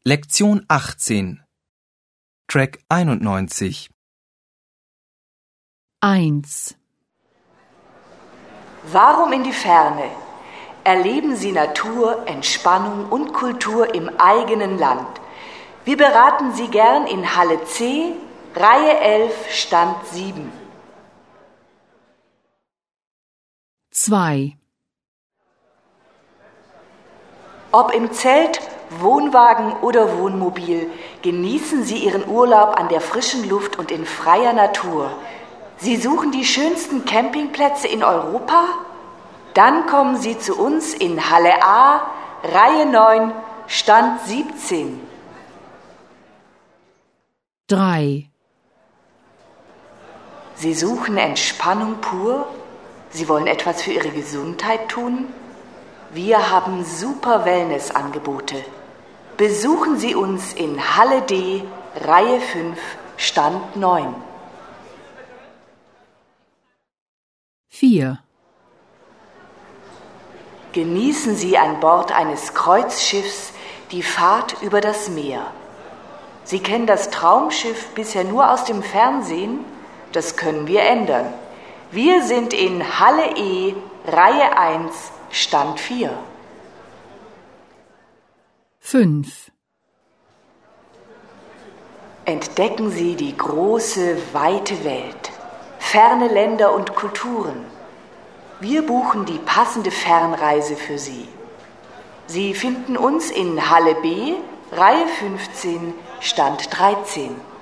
Lektion 18 Track 91 1. Warum in die Ferne? Erleben Sie Natur, Entspannung und Kultur im eigenen Land. Wir beraten Sie gern in Halle C, Reihe 11, Stand 7. 2. Ob im Zelt, Wohnwagen oder Wohnmobil, genießen Sie Ihren Urlaub an der frischen Luft und in freier Natur. Sie suchen die schönsten Campingplätze in Europa? Dann kommen Sie zu uns in Halle A, Reihe 9, Stand 17. 3. Sie suchen Entspannung pur? Sie wollen etwas für Ihre Gesundheit tun? Wir haben super Wellnessangebote. Besuchen Sie uns in Halle D, Reihe 5, Stand 9. 4. Genießen Sie an Bord eines Kreuzschiffs die Fahrt über das Meer. Sie kennen das Traumschiff bisher nur aus dem Fernsehen? Das können wir ändern. Wir sind in Halle E, Reihe 1, Stand 4. 5. Entdecken Sie die große, weite Welt, ferne Länder und Kulturen. Wir buchen die passende Fernreise für Sie. Sie finden uns in Halle B, Reihe 15, Stand 13.